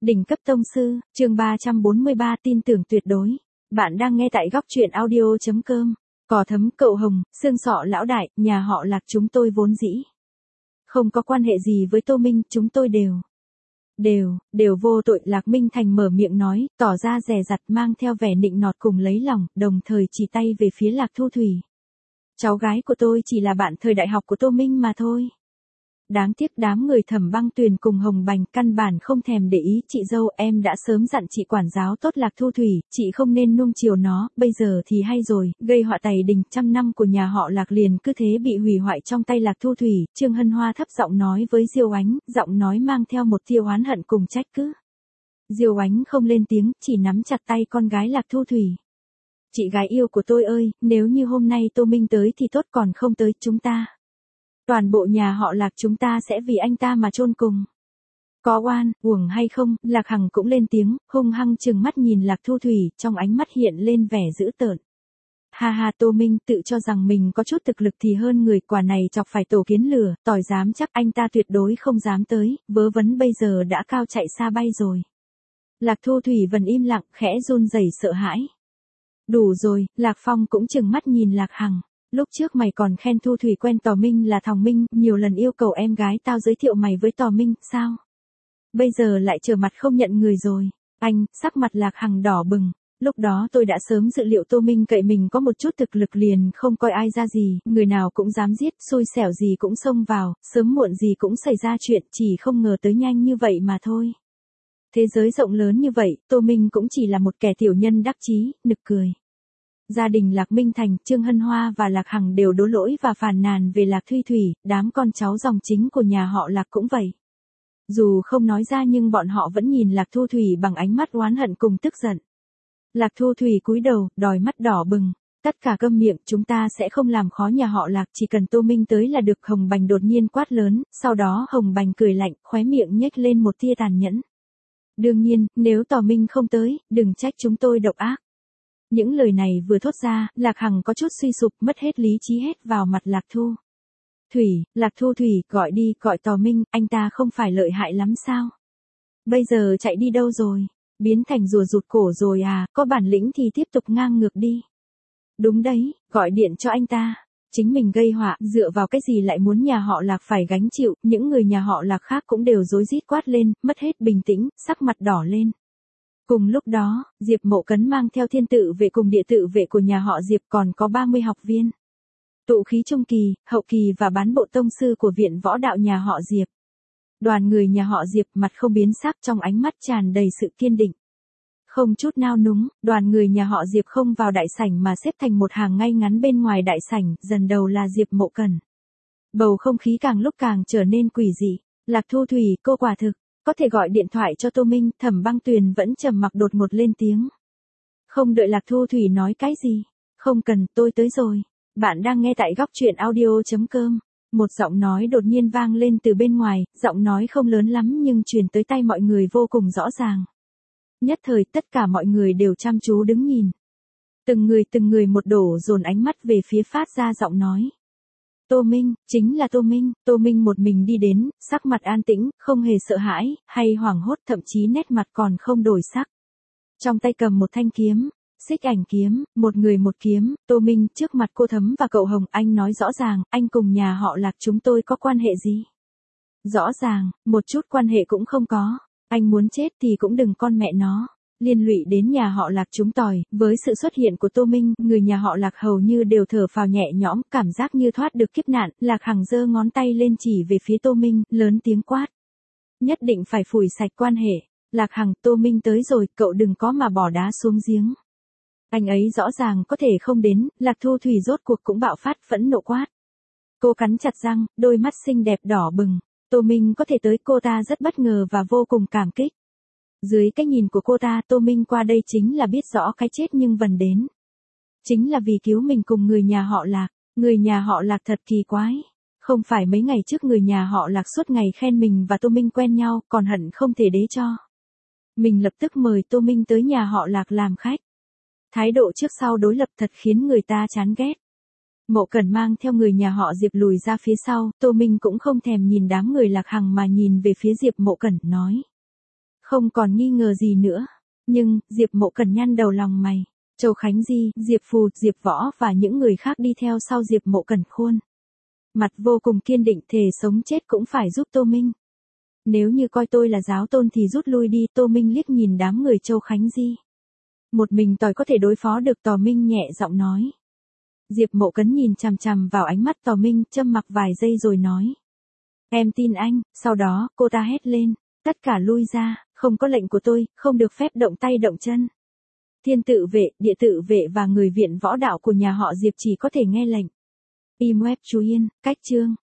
Đỉnh cấp tông sư, chương 343 tin tưởng tuyệt đối. Bạn đang nghe tại góc truyện audio.com. Cỏ thấm cậu hồng, xương sọ lão đại, nhà họ Lạc chúng tôi vốn dĩ không có quan hệ gì với Tô Minh, chúng tôi đều vô tội. Lạc Minh Thành mở miệng nói, tỏ ra dè dặt mang theo vẻ nịnh nọt cùng lấy lòng, đồng thời chỉ tay về phía Lạc Thu Thủy. Cháu gái của tôi chỉ là bạn thời đại học của Tô Minh mà thôi. Đáng tiếc đám người Thẩm Băng Tuyền cùng Hồng Bành căn bản không thèm để ý chị dâu, em đã sớm dặn chị quản giáo tốt Lạc Thu Thủy, chị không nên nuông chiều nó, bây giờ thì hay rồi, gây họa tày đình, 100 năm của nhà họ Lạc liền cứ thế bị hủy hoại trong tay Lạc Thu Thủy. Trương Hân Hoa thấp giọng nói với Diêu Ánh, giọng nói mang theo một tia oán hận cùng trách cứ. Diêu Ánh không lên tiếng, chỉ nắm chặt tay con gái Lạc Thu Thủy. Chị gái yêu của tôi ơi, nếu như hôm nay Tô Minh tới thì tốt, còn không tới chúng ta. Toàn bộ nhà họ Lạc chúng ta sẽ vì anh ta mà chôn cùng. Có oan, uổng hay không? Lạc Hằng cũng lên tiếng, hung hăng trừng mắt nhìn Lạc Thu Thủy, trong ánh mắt hiện lên vẻ dữ tợn. Ha ha, Tô Minh tự cho rằng mình có chút thực lực thì hơn người, quả này chọc phải tổ kiến lửa, tỏi dám chắc anh ta tuyệt đối không dám tới, vớ vẩn bây giờ đã cao chạy xa bay rồi. Lạc Thu Thủy vẫn im lặng, khẽ run rẩy sợ hãi. Đủ rồi, Lạc Phong cũng trừng mắt nhìn Lạc Hằng. Lúc trước mày còn khen Thu Thủy quen Tò Minh là thằng Minh, nhiều lần yêu cầu em gái tao giới thiệu mày với Tò Minh, sao? Bây giờ lại trở mặt không nhận người rồi. Anh, sắc mặt Lạc Hằng đỏ bừng. Lúc đó tôi đã sớm dự liệu Tô Minh cậy mình có một chút thực lực liền không coi ai ra gì, người nào cũng dám giết, xui xẻo gì cũng xông vào, sớm muộn gì cũng xảy ra chuyện, chỉ không ngờ tới nhanh như vậy mà thôi. Thế giới rộng lớn như vậy, Tô Minh cũng chỉ là một kẻ tiểu nhân đắc chí, nực cười. Gia đình Lạc Minh Thành, Trương Hân Hoa và Lạc Hằng đều đổ lỗi và phàn nàn về Lạc Thuy Thủy, đám con cháu dòng chính của nhà họ Lạc cũng vậy. Dù không nói ra nhưng bọn họ vẫn nhìn Lạc Thu Thủy bằng ánh mắt oán hận cùng tức giận. Lạc Thu Thủy cúi đầu, đòi mắt đỏ bừng. Tất cả câm miệng, chúng ta sẽ không làm khó nhà họ Lạc, chỉ cần Tô Minh tới là được. Hồng Bành đột nhiên quát lớn, sau đó Hồng Bành cười lạnh, khóe miệng nhếch lên một tia tàn nhẫn. Đương nhiên, nếu Tò Minh không tới, đừng trách chúng tôi độc ác. Những lời này vừa thốt ra, Lạc Hằng có chút suy sụp, mất hết lý trí hết vào mặt Lạc Thu Thủy. Lạc Thu Thủy, gọi đi, gọi Tò Minh, anh ta không phải lợi hại lắm sao? Bây giờ chạy đi đâu rồi? Biến thành rùa rụt cổ rồi à, có bản lĩnh thì tiếp tục ngang ngược đi. Đúng đấy, gọi điện cho anh ta. Chính mình gây họa, dựa vào cái gì lại muốn nhà họ Lạc phải gánh chịu, những người nhà họ Lạc khác cũng đều rối rít quát lên, mất hết bình tĩnh, sắc mặt đỏ lên. Cùng lúc đó, Diệp Mộ Cấn mang theo thiên tự vệ cùng địa tự vệ của nhà họ Diệp, còn có 30 học viên. Tụ khí trung kỳ, hậu kỳ và bán bộ tông sư của viện võ đạo nhà họ Diệp. Đoàn người nhà họ Diệp mặt không biến sắc, trong ánh mắt tràn đầy sự kiên định. Không chút nao núng, đoàn người nhà họ Diệp không vào đại sảnh mà xếp thành một hàng ngay ngắn bên ngoài đại sảnh, dần đầu là Diệp Mộ Cẩn. Bầu không khí càng lúc càng trở nên quỷ dị. Lạc Thu Thủy, cô quả thực có thể gọi điện thoại cho Tô Minh. Thẩm Băng Tuyền vẫn trầm mặc đột ngột lên tiếng. Không đợi Lạc Thu Thủy nói cái gì. Không cần, tôi tới rồi. Bạn đang nghe tại góc truyện audio.com. Một giọng nói đột nhiên vang lên từ bên ngoài, giọng nói không lớn lắm nhưng truyền tới tai mọi người vô cùng rõ ràng. Nhất thời tất cả mọi người đều chăm chú đứng nhìn. Từng người một đổ dồn ánh mắt về phía phát ra giọng nói. Tô Minh, chính là Tô Minh. Tô Minh một mình đi đến, sắc mặt an tĩnh, không hề sợ hãi, hay hoảng hốt, thậm chí nét mặt còn không đổi sắc. Trong tay cầm một thanh kiếm, xích ảnh kiếm, một người một kiếm. Tô Minh trước mặt cô Thấm và cậu Hồng, anh nói rõ ràng, anh cùng nhà họ Lạc chúng tôi có quan hệ gì? Rõ ràng, một chút quan hệ cũng không có. Anh muốn chết thì cũng đừng con mẹ nó liên lụy đến nhà họ Lạc chúng tỏi. Với sự xuất hiện của Tô Minh, người nhà họ Lạc hầu như đều thở phào nhẹ nhõm, cảm giác như thoát được kiếp nạn. Lạc Hằng giơ ngón tay lên chỉ về phía Tô Minh, lớn tiếng quát. Nhất định phải phủi sạch quan hệ. Lạc Hằng, Tô Minh tới rồi, cậu đừng có mà bỏ đá xuống giếng. Anh ấy rõ ràng có thể không đến. Lạc Thu Thủy rốt cuộc cũng bạo phát, phẫn nộ quát. Cô cắn chặt răng, đôi mắt xinh đẹp đỏ bừng. Tô Minh có thể tới, cô ta rất bất ngờ và vô cùng cảm kích. Dưới cái nhìn của cô ta, Tô Minh qua đây chính là biết rõ cái chết nhưng vẫn đến. Chính là vì cứu mình cùng người nhà họ Lạc. Người nhà họ Lạc thật kỳ quái. Không phải mấy ngày trước người nhà họ Lạc suốt ngày khen mình và Tô Minh quen nhau, còn hận không thể đế cho mình lập tức mời Tô Minh tới nhà họ Lạc làm khách. Thái độ trước sau đối lập thật khiến người ta chán ghét. Mộ Cẩn mang theo người nhà họ Diệp lùi ra phía sau, Tô Minh cũng không thèm nhìn đám người Lạc Hằng mà nhìn về phía Diệp Mộ Cẩn, nói. Không còn nghi ngờ gì nữa. Nhưng, Diệp Mộ Cần nhăn đầu lòng mày. Châu Khánh Di, Diệp Phù, Diệp Võ và những người khác đi theo sau Diệp Mộ Cần khuôn mặt vô cùng kiên định, thề sống chết cũng phải giúp Tô Minh. Nếu như coi tôi là giáo tôn thì rút lui đi. Tô Minh liếc nhìn đám người Châu Khánh Di. Một mình tỏi có thể đối phó được. Tò Minh nhẹ giọng nói. Diệp Mộ Cấn nhìn chằm chằm vào ánh mắt Tò Minh, châm mặc vài giây rồi nói. Em tin anh. Sau đó, cô ta hét lên. Tất cả lui ra, không có lệnh của tôi, không được phép động tay động chân. Thiên tự vệ, địa tự vệ và người viện võ đạo của nhà họ Diệp chỉ có thể nghe lệnh. Im web chú Yên, cách chương.